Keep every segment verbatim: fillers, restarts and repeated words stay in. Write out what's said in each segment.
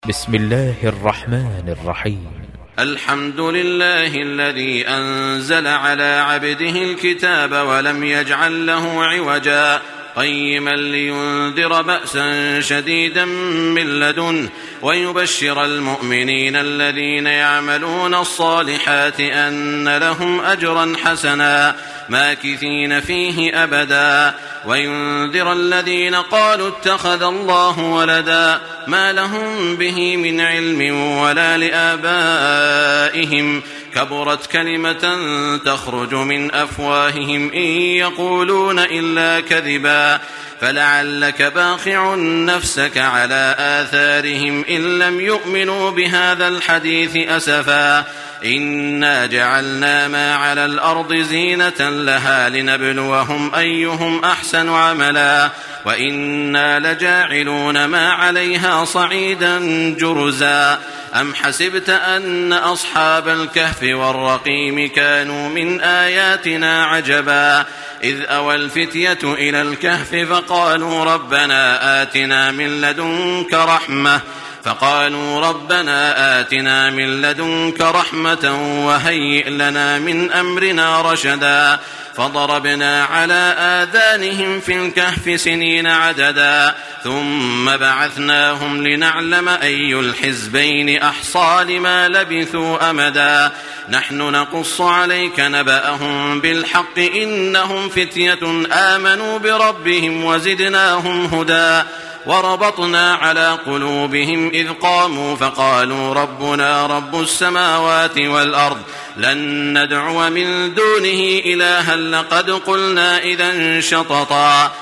بسم الله الرحمن الرحيم. الحمد لله الذي أنزل على عبده الكتاب ولم يجعل له عوجا قيما لينذر بأسا شديدا من لدنه ويبشر المؤمنين الذين يعملون الصالحات أن لهم أجرا حسنا ماكثين فيه أبدا وينذر الذين قالوا اتخذ الله ولدا ما لهم به من علم ولا لآبائهم كبرت كلمة تخرج من أفواههم إن يقولون إلا كذبا فلعلك باخع نفسك على آثارهم إن لم يؤمنوا بهذا الحديث أسفا إنا جعلنا ما على الأرض زينة لها لنبلوهم أيهم أحسن عملا وإنا لجاعلون ما عليها صعيدا جرزا أم حسبت أن أصحاب الكهف والرقيم كانوا من آياتنا عجبا إذ أوى الفتية إلى الكهف فقالوا ربنا آتنا من لدنك رحمة فقالوا ربنا آتنا من لدنك رحمة وهيئ لنا من أمرنا رشدا فضربنا على آذانهم في الكهف سنين عددا ثم بعثناهم لنعلم أي الحزبين أحصى لما لبثوا أمدا نحن نقص عليك نبأهم بالحق إنهم فتية آمنوا بربهم وزدناهم هدى وربطنا على قلوبهم إذ قاموا فقالوا ربنا رب السماوات والأرض لن ندعو من دونه إلها لقد قلنا إذا شططا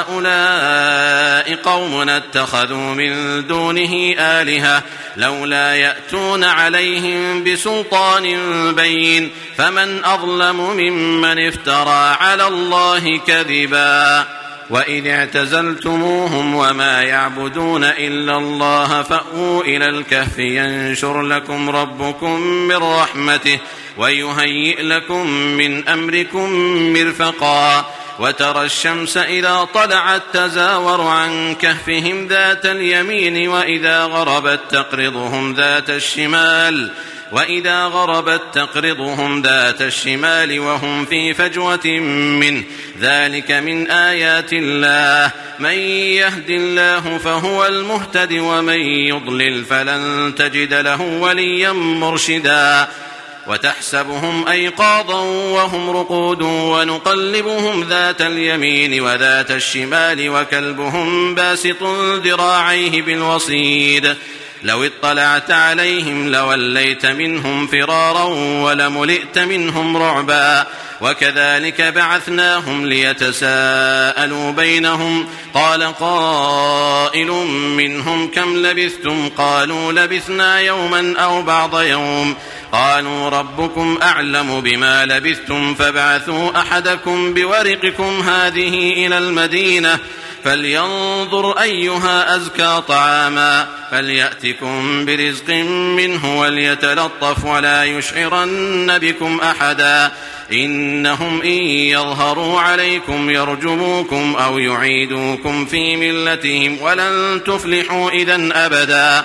هؤلاء قومنا اتخذوا من دونه آلهة لولا يأتون عليهم بسلطان بين فمن أظلم ممن افترى على الله كذبا وإذ اعتزلتموهم وما يعبدون إلا الله فأووا إلى الكهف ينشر لكم ربكم من رحمته ويهيئ لكم من أمركم مرفقا وترى الشمس إذا طلعت تزاور عن كهفهم ذات اليمين وإذا غربت تقرضهم ذات الشمال وإذا غربت تقرضهم ذات الشمال وهم في فجوة منه ذلك من آيات الله من يهد الله فهو المهتد ومن يضلل فلن تجد له وليا مرشدا وتحسبهم أيقاظا وهم رقود ونقلبهم ذات اليمين وذات الشمال وكلبهم باسط ذراعيه بالوصيد لو اطلعت عليهم لوليت منهم فرارا ولملئت منهم رعبا وكذلك بعثناهم ليتساءلوا بينهم قال قائل منهم كم لبثتم قالوا لبثنا يوما أو بعض يوم قالوا ربكم أعلم بما لبثتم فابعثوا أحدكم بورقكم هذه إلى المدينة فلينظر أيها أزكى طعاما فليأتكم برزق منه وليتلطف ولا يشعرن بكم أحدا إنهم إن يظهروا عليكم يرجموكم أو يعيدوكم في ملتهم ولن تفلحوا إذن أبدا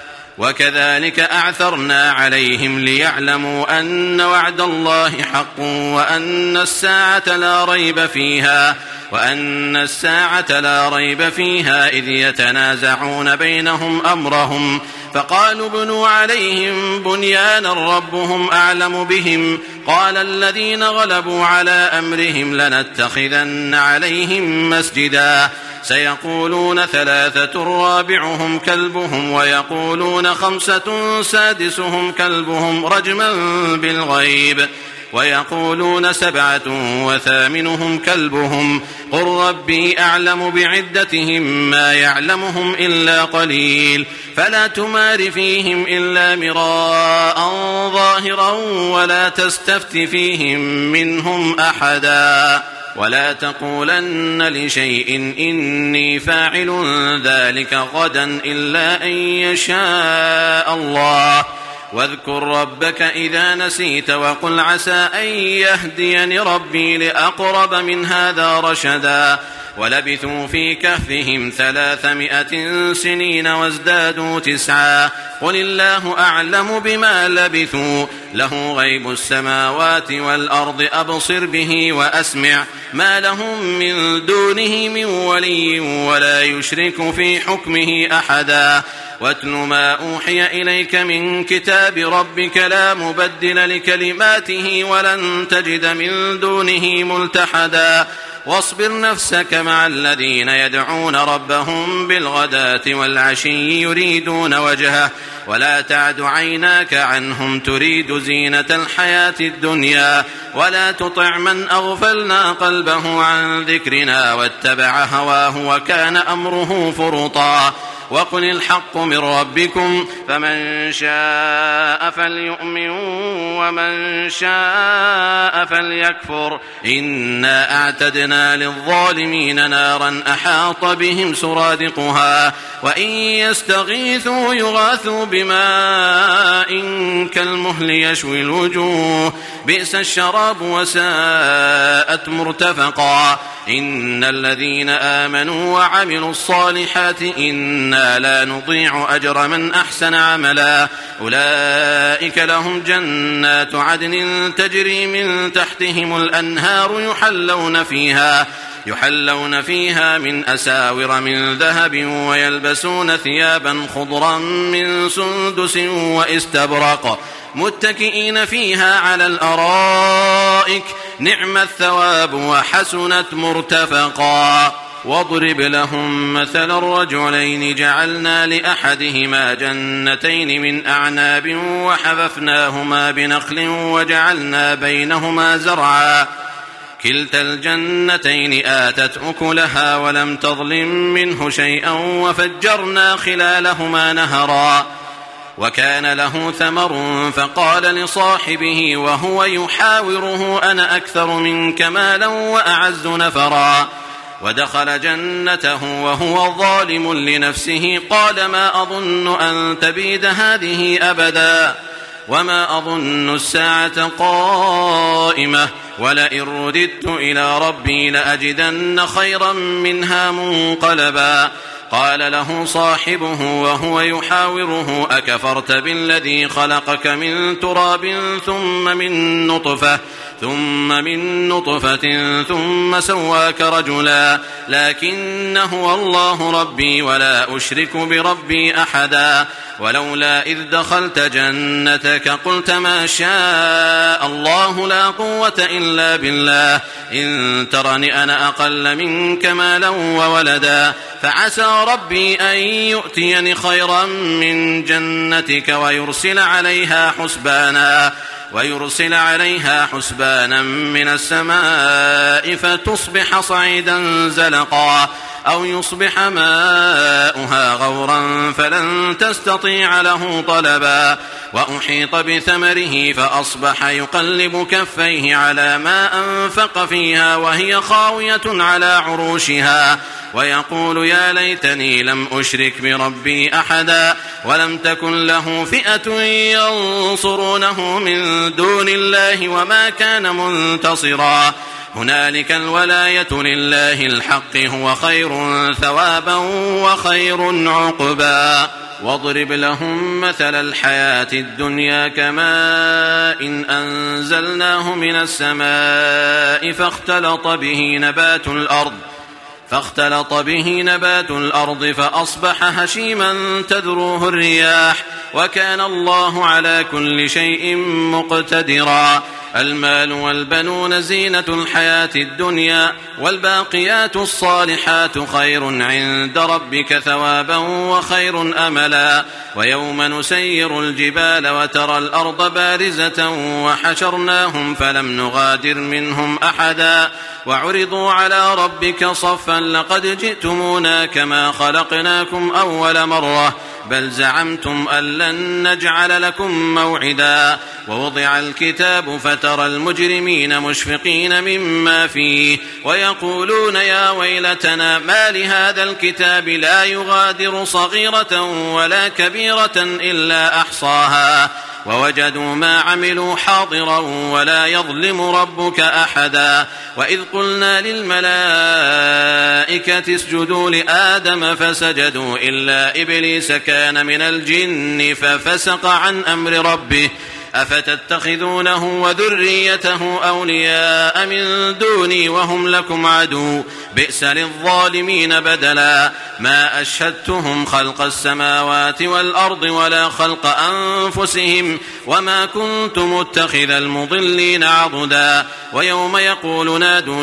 وكذلك أعثرنا عليهم ليعلموا أن وعد الله حق وأن الساعة لا ريب فيها وأن الساعة لا ريب فيها إذ يتنازعون بينهم أمرهم فقالوا ابنوا عليهم بنيانا ربهم أعلم بهم قال الذين غلبوا على أمرهم لنتخذن عليهم مسجدا سيقولون ثلاثة رابعهم كلبهم ويقولون خمسة سادسهم كلبهم رجما بالغيب ويقولون سبعة وثامنهم كلبهم قل ربي أعلم بعدتهم ما يعلمهم إلا قليل فلا تمار فيهم إلا مراء ظاهرا ولا تستفت فيهم منهم أحدا ولا تقولن لشيء إني فاعل ذلك غدا إلا أن يشاء الله واذكر ربك إذا نسيت وقل عسى أن يهديني ربي لأقرب من هذا رشدا ولبثوا في كهفهم ثلاثمائة سنين وازدادوا تسعا قل الله أعلم بما لبثوا له غيب السماوات والأرض أبصر به وأسمع ما لهم من دونه من ولي ولا يشرك في حكمه أحدا واتل ما أوحي إليك من كتاب ربك لا مبدل لكلماته ولن تجد من دونه ملتحدا واصبر نفسك مع الذين يدعون ربهم بالغداة والعشي يريدون وجهه ولا تعد عيناك عنهم تريد زينة الحياة الدنيا ولا تطع من أغفلنا قلبه عن ذكرنا واتبع هواه وكان أمره فرطا وقل الحق من ربكم فمن شاء فليؤمن ومن شاء فليكفر إنا أعتدنا للظالمين نارا أحاط بهم سرادقها وإن يستغيثوا يغاثوا بماء كالمهل يشوي الوجوه بئس الشراب وساءت مرتفقا إن الذين آمنوا وعملوا الصالحات إنا لا نضيع أجر من أحسن عملا أولئك لهم جنات عدن تجري من تحتهم الأنهار يحلون فيها يحلون فيها من أساور من ذهب ويلبسون ثيابا خضرا من سندس واستبرق متكئين فيها على الأرائك نعم الثواب وحسنت مرتفقا واضرب لهم مثل الرجلين جعلنا لأحدهما جنتين من أعناب وحففناهما بنخل وجعلنا بينهما زرعا كلتا الجنتين آتت أكلها ولم تظلم منه شيئا وفجرنا خلالهما نهرا وكان له ثمر فقال لصاحبه وهو يحاوره أنا أكثر منك مالا وأعز نفرا ودخل جنته وهو ظالم لنفسه قال ما أظن أن تبيد هذه أبدا وما أظن الساعة قائمة ولئن رددت إلى ربي لأجدن خيرا منها منقلبا قال له صاحبه وهو يحاوره أكفرت بالذي خلقك من تراب ثم من نطفة ثم من نطفة ثم سواك رجلا لكن هو الله ربي ولا أشرك بربي أحدا ولولا إذ دخلت جنتك قلت ما شاء الله لا قوة إلا بالله إن ترني أنا أقل منك مالا وولدا فعسى ربي أن يؤتيني خيرا من جنتك ويرسل عليها حسبانا ويرسل عليها حسبانا من السماء فتصبح صعيدا زلقا أو يصبح ماؤها غورا فلن تستطيع له طلبا وأحيط بثمره فأصبح يقلب كفيه على ما أنفق فيها وهي خاوية على عروشها ويقول يا ليتني لم أشرك بربي أحدا ولم تكن له فئة ينصرونه من دون الله وما كان منتصرا هنالك الولاية لله الحق هو خير ثوابا وخير عقبا واضرب لهم مثل الحياة الدنيا كماء إن أنزلناه من السماء فاختلط به نبات الأرض فاختلط به نبات الأرض فأصبح هشيما تذروه الرياح وكان الله على كل شيء مقتدرا المال والبنون زينة الحياة الدنيا والباقيات الصالحات خير عند ربك ثوابا وخير أملا ويوم نسير الجبال وترى الأرض بارزة وحشرناهم فلم نغادر منهم أحدا وعرضوا على ربك صفا لقد جئتمونا كما خلقناكم أول مرة بل زعمتم أن لن نجعل لكم موعدا ووضع الكتاب فترى المجرمين مشفقين مما فيه ويقولون يا ويلتنا ما لهذا الكتاب لا يغادر صغيرة ولا كبيرة إلا أحصاها ووجدوا ما عملوا حاضرا ولا يظلم ربك أحدا. وإذ قلنا للملائكة اسجدوا لآدم فسجدوا إلا إبليس كان من الجن ففسق عن أمر ربه أفتتخذونه وذريته أولياء من دوني وهم لكم عدو بئس للظالمين بدلا. ما أشهدتهم خلق السماوات والأرض ولا خلق أنفسهم وما كنت متخذ المضلين عضدا. ويوم يقول نادوا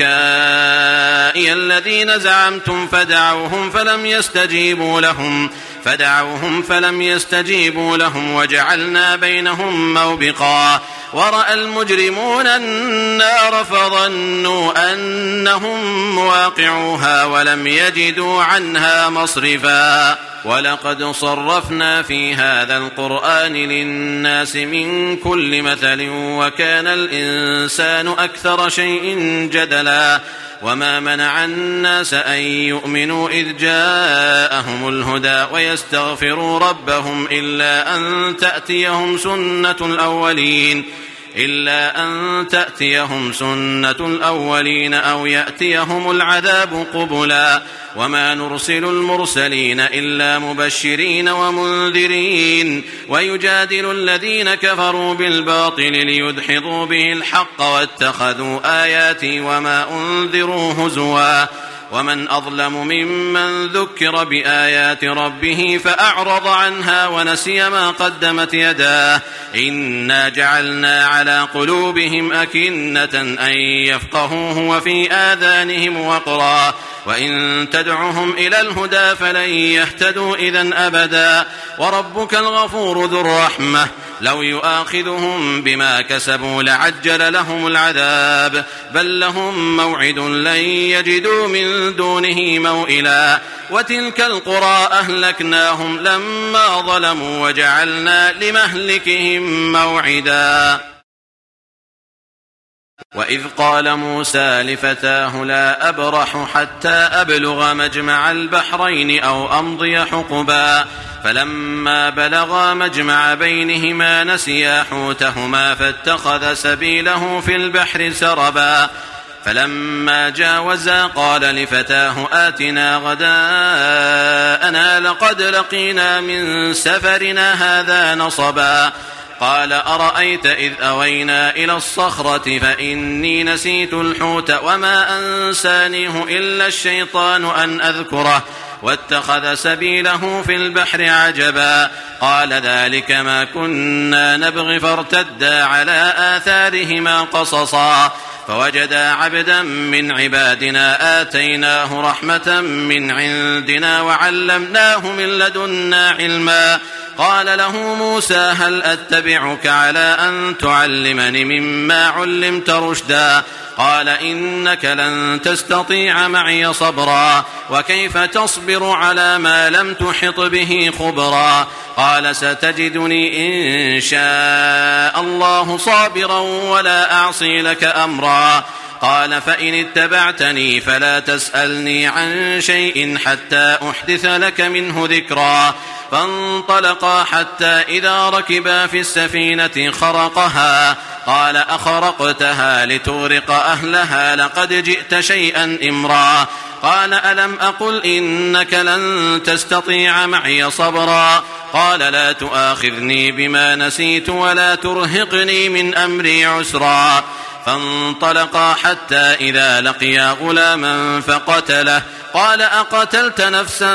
شركائي الذين زعمتم فدعوهم فلم يستجيبوا لهم فدعوهم فلم يستجيبوا لهم وجعلنا بينهم موبقا. ورأى المجرمون النار فظنوا أنهم مواقعوها ولم يجدوا عنها مصرفا. ولقد صرفنا في هذا القرآن للناس من كل مثل وكان الإنسان أكثر شيء جدلا. وما منع الناس أن يؤمنوا إذ جاءهم الهدى ويستغفروا ربهم إلا أن تأتيهم سنة الأولين إلا أن تأتيهم سنة الأولين أو يأتيهم العذاب قبلا. وما نرسل المرسلين إلا مبشرين ومنذرين ويجادل الذين كفروا بالباطل ليدحضوا به الحق واتخذوا آياتي وما أنذروا هزوا. ومن أظلم ممن ذكر بآيات ربه فأعرض عنها ونسي ما قدمت يداه إنا جعلنا على قلوبهم أكنة أن يفقهوه وفي آذانهم وقرا وإن تدعهم إلى الهدى فلن يهتدوا إذن أبدا. وربك الغفور ذو الرحمة لو يؤاخذهم بما كسبوا لعجل لهم العذاب بل لهم موعد لن يجدوا من دونه موئلا. وتلك القرى أهلكناهم لما ظلموا وجعلنا لمهلكهم موعدا. وإذ قال موسى لفتاه لا أبرح حتى أبلغ مجمع البحرين أو أمضي حقبا فلما بلغا مجمع بينهما نسيا حوتهما فاتخذ سبيله في البحر سربا. فلما جاوزا قال لفتاه آتنا غداءنا لقد لقينا من سفرنا هذا نصبا. قال أرأيت إذ أوينا إلى الصخرة فإني نسيت الحوت وما أنسانيه إلا الشيطان أن أذكره واتخذ سبيله في البحر عجبا. قال ذلك ما كنا نبغي فارتدا على آثارهما قصصا فوجدا عبدا من عبادنا آتيناه رحمة من عندنا وعلمناه من لدنا علما. قال له موسى هل أتبعك على أن تعلمني مما علمت رشدا. قال إنك لن تستطيع معي صبرا وكيف تصبر على ما لم تحط به خبرا. قال ستجدني إن شاء الله صابرا ولا أعصي لك أمرا. قال فإن اتبعتني فلا تسألني عن شيء حتى أحدث لك منه ذكرا. فانطلقا حتى إذا ركبا في السفينة خرقها قال أخرقتها لتغرق أهلها لقد جئت شيئا إمرا. قال ألم أقل إنك لن تستطيع معي صبرا. قال لا تؤاخذني بما نسيت ولا ترهقني من أمري عسرا. فانطلقا حتى إذا لقيا غلاما فقتله. قال أقتلت نفسا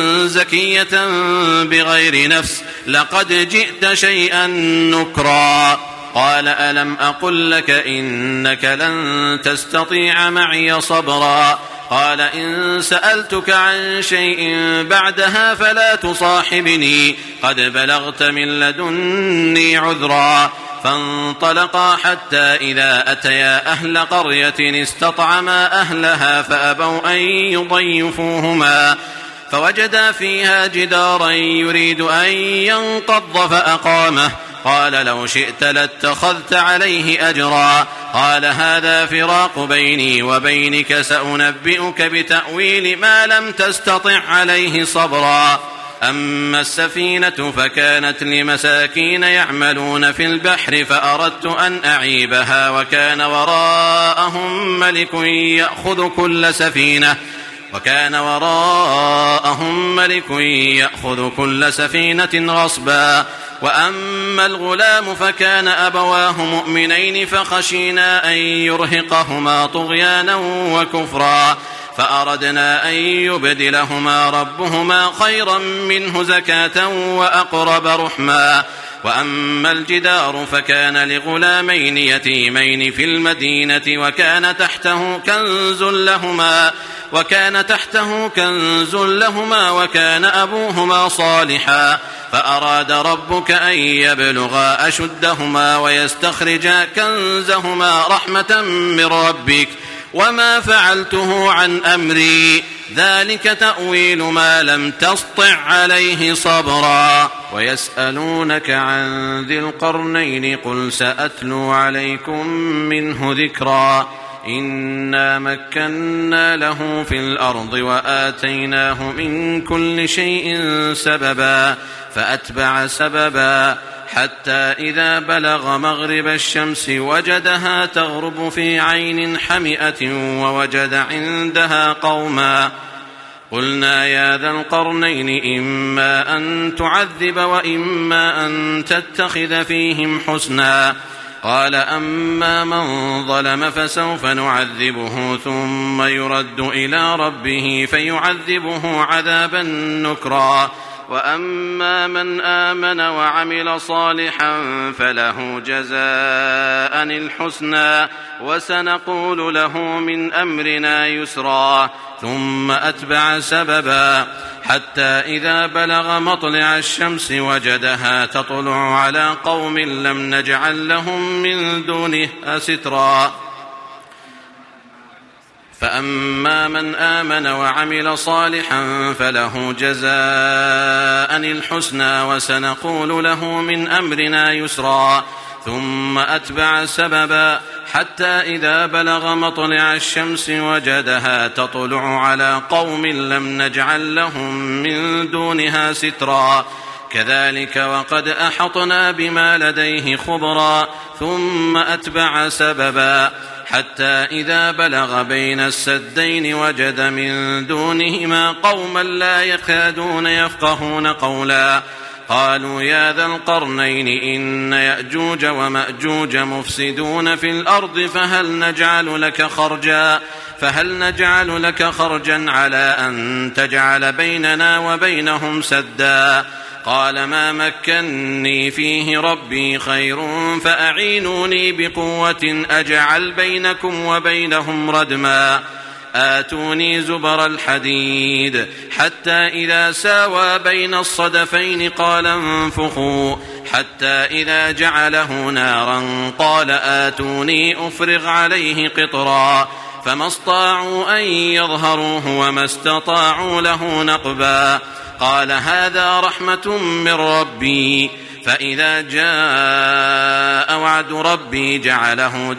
زكية بغير نفس لقد جئت شيئا نكرا. قال ألم أقل لك إنك لن تستطيع معي صبرا. قال إن سألتك عن شيء بعدها فلا تصاحبني قد بلغت من لدني عذرا. فانطلقا حتى إذا أتيا أهل قرية استطعما أهلها فأبوا أن يضيفوهما فوجدا فيها جدارا يريد أن ينقض فأقامه. قال لو شئت لاتخذت عليه أجرا. قال هذا فراق بيني وبينك سأنبئك بتأويل ما لم تستطع عليه صبرا. أما السفينة فكانت لمساكين يعملون في البحر فأردت أن أعيبها وكان وراءهم ملك يأخذ كل سفينة وكان وراءهم ملك يأخذ كل سفينة غصبا وأما الغلام فكان أبواه مؤمنين فخشينا أن يرهقهما طغيانا وكفرا فأردنا أن يبدلهما ربهما خيرا منه زكاة وأقرب رحما وأما الجدار فكان لغلامين يتيمين في المدينة وكان تحته كنز لهما وكان تحته كنز لهما وكان أبوهما صالحا فأراد ربك أن يبلغا أشدهما ويستخرجا كنزهما رحمة من ربك وما فعلته عن أمري ذلك تأويل ما لم تسطع عليه صبرا ويسألونك عن ذي القرنين قل سأتلو عليكم منه ذكرا إنا مكنا له في الأرض وآتيناه من كل شيء سببا فأتبع سببا حتى إذا بلغ مغرب الشمس وجدها تغرب في عين حمئة ووجد عندها قوما قلنا يا ذا القرنين إما أن تعذب وإما أن تتخذ فيهم حسنا قال أما من ظلم فسوف نعذبه ثم يرد إلى ربه فيعذبه عذابا نكرا وأما من آمن وعمل صالحا فله جزاء الحسنى وسنقول له من أمرنا يسرا ثم أتبع سببا حتى إذا بلغ مطلع الشمس وجدها تطلع على قوم لم نجعل لهم من دونها سترا فأما من آمن وعمل صالحا فله جزاء الحسنى وسنقول له من أمرنا يسرا ثم أتبع سببا حتى إذا بلغ مطلع الشمس وجدها تطلع على قوم لم نجعل لهم من دونها سترا كذلك وقد أحطنا بما لديه خبرا ثم أتبع سببا حتى إذا بلغ بين السدين وجد من دونهما قوما لا يكادون يفقهون قولا قالوا يا ذا القرنين إن يأجوج ومأجوج مفسدون في الأرض فهل نجعل لك خرجا فهل نجعل لك خرجا على أن تجعل بيننا وبينهم سدا قال ما مكني فيه ربي خير فأعينوني بقوة أجعل بينكم وبينهم ردما آتوني زبر الحديد حتى إذا ساوى بين الصدفين قال انفخوا حتى إذا جعله نارا قال آتوني أفرغ عليه قطرا فما استطاعوا أن يظهروه وما استطاعوا له نقبا قال هذا رحمة من ربي فإذا جاء وعد ربي جعله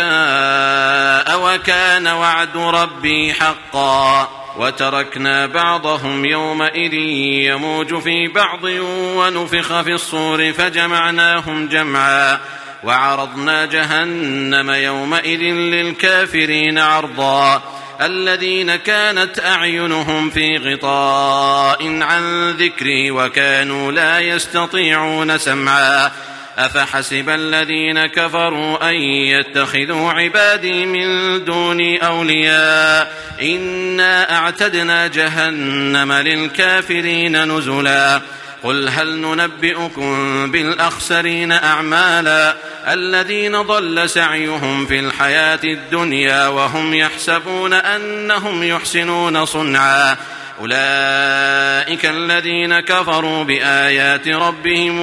دكاء وكان وعد ربي حقا وتركنا بعضهم يومئذ يموج في بعض ونفخ في الصور فجمعناهم جمعا وعرضنا جهنم يومئذ للكافرين عرضا الذين كانت أعينهم في غطاء عن ذكري وكانوا لا يستطيعون سمعا أفحسب الذين كفروا أن يتخذوا عبادي من دوني أولياء إنا أعتدنا جهنم للكافرين نزلا قل هل ننبئكم بالأخسرين أعمالا الذين ضل سعيهم في الحياة الدنيا وهم يحسبون أنهم يحسنون صنعا أولئك الذين كفروا بآيات ربهم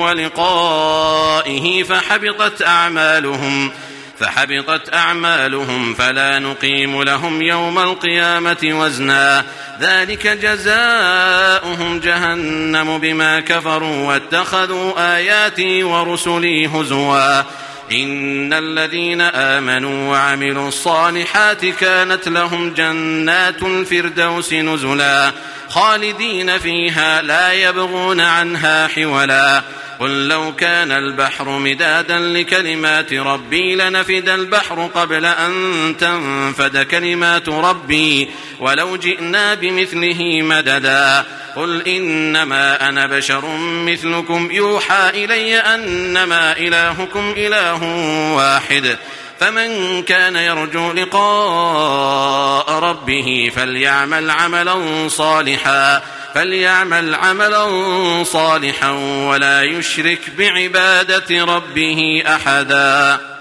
ولقائه فحبطت أعمالهم فحبطت أعمالهم فلا نقيم لهم يوم القيامة وزنا ذلك جزاؤهم جهنم بما كفروا واتخذوا آياتي ورسلي هزوا إن الذين آمنوا وعملوا الصالحات كانت لهم جنات الفردوس نزلا خالدين فيها لا يبغون عنها حولا قل لو كان البحر مدادا لكلمات ربي لنفد البحر قبل أن تنفد كلمات ربي ولو جئنا بمثله مددا قل إنما أنا بشر مثلكم يوحى إلي أنما إلهكم إله واحد فمن كان يرجو لقاء ربه فليعمل عملا صالحا فليعمل عملا صالحا ولا يشرك بعبادة ربه أحدا.